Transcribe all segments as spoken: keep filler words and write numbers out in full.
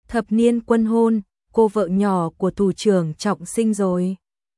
thập niên quân hôn, cô vợ nhỏ của thủ trưởng Trọng Sinh rồi.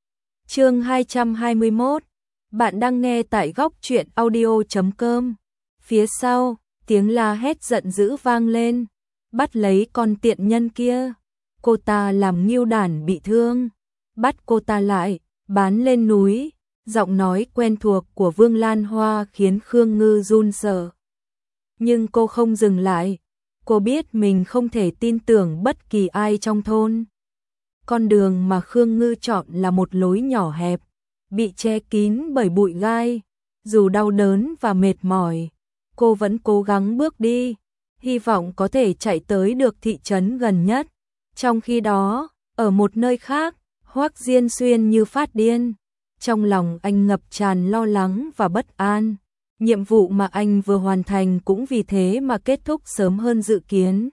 Chương hai trăm hai mươi mốt. Bạn đang nghe tại góc truyện audio chấm com. Phía sau, tiếng la hét giận dữ vang lên. Bắt lấy con tiện nhân kia. Cô ta làm Ngưu Đản bị thương. Bắt cô ta lại, bán lên núi. Giọng nói quen thuộc của Vương Lan Hoa khiến Khương Ngư run sợ. Nhưng cô không dừng lại. Cô biết mình không thể tin tưởng bất kỳ ai trong thôn. Con đường mà Khương Ngư chọn là một lối nhỏ hẹp, bị che kín bởi bụi gai. Dù đau đớn và mệt mỏi, cô vẫn cố gắng bước đi, hy vọng có thể chạy tới được thị trấn gần nhất. Trong khi đó, ở một nơi khác, Hoắc Diên Xuyên như phát điên. Trong lòng anh ngập tràn lo lắng và bất an. Nhiệm vụ mà anh vừa hoàn thành cũng vì thế mà kết thúc sớm hơn dự kiến.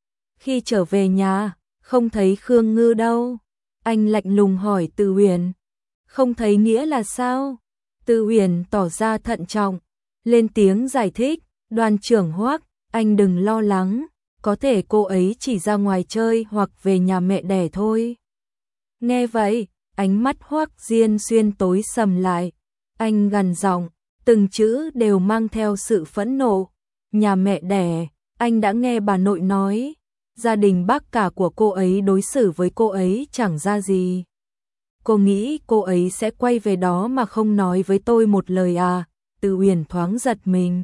Khi trở về nhà, không thấy Khương Ngư đâu. Anh lạnh lùng hỏi Từ Huyền. Không thấy nghĩa là sao? Từ Huyền tỏ ra thận trọng, lên tiếng giải thích. Đoàn trưởng Hoắc, anh đừng lo lắng. Có thể cô ấy chỉ ra ngoài chơi hoặc về nhà mẹ đẻ thôi. Nghe vậy, ánh mắt Hoắc Diên Xuyên tối sầm lại. Anh gằn giọng, từng chữ đều mang theo sự phẫn nộ. Nhà mẹ đẻ, anh đã nghe bà nội nói. Gia đình bác cả của cô ấy đối xử với cô ấy chẳng ra gì. Cô nghĩ cô ấy sẽ quay về đó mà không nói với tôi một lời à? Từ Huyền thoáng giật mình.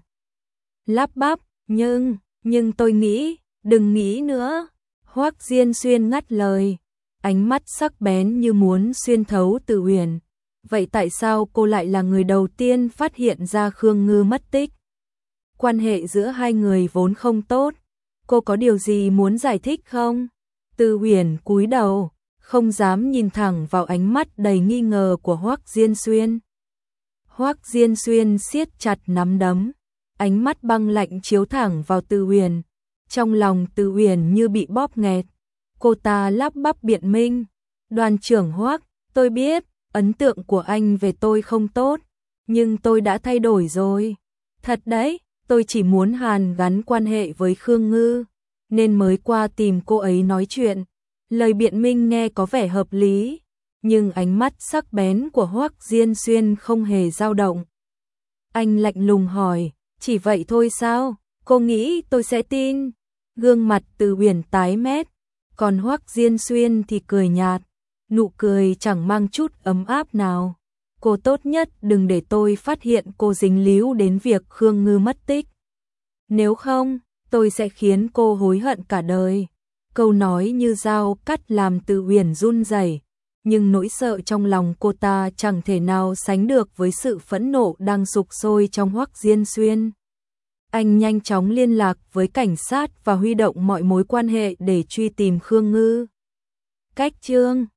Lắp bắp, nhưng, nhưng tôi nghĩ, đừng nghĩ nữa. Hoắc Diên Xuyên ngắt lời, ánh mắt sắc bén như muốn xuyên thấu Từ Huyền. Vậy tại sao cô lại là người đầu tiên phát hiện ra Khương Ngư mất tích? Quan hệ giữa hai người vốn không tốt. Cô có điều gì muốn giải thích không? Từ Huyền cúi đầu, không dám nhìn thẳng vào ánh mắt đầy nghi ngờ của Hoắc Diên Xuyên. Hoắc Diên Xuyên siết chặt nắm đấm, ánh mắt băng lạnh chiếu thẳng vào Từ Huyền. Trong lòng Từ Huyền như bị bóp nghẹt. Cô ta lắp bắp biện minh. Đoàn trưởng Hoắc, tôi biết, ấn tượng của anh về tôi không tốt, nhưng tôi đã thay đổi rồi. Thật đấy, tôi chỉ muốn hàn gắn quan hệ với Khương Ngư, nên mới qua tìm cô ấy nói chuyện. Lời biện minh nghe có vẻ hợp lý, nhưng ánh mắt sắc bén của Hoắc Diên Xuyên không hề dao động. Anh lạnh lùng hỏi, chỉ vậy thôi sao? Cô nghĩ tôi sẽ tin? Gương mặt Từ Huyền tái mét, còn Hoắc Diên Xuyên thì cười nhạt, nụ cười chẳng mang chút ấm áp nào. Cô tốt nhất đừng để tôi phát hiện cô dính líu đến việc Khương Ngư mất tích. Nếu không, tôi sẽ khiến cô hối hận cả đời. Câu nói như dao cắt làm Từ Huyền run rẩy, nhưng nỗi sợ trong lòng cô ta chẳng thể nào sánh được với sự phẫn nộ đang sục sôi trong Hoắc Diên Xuyên. Anh nhanh chóng liên lạc với cảnh sát và huy động mọi mối quan hệ để truy tìm Khương Ngư. Cách chương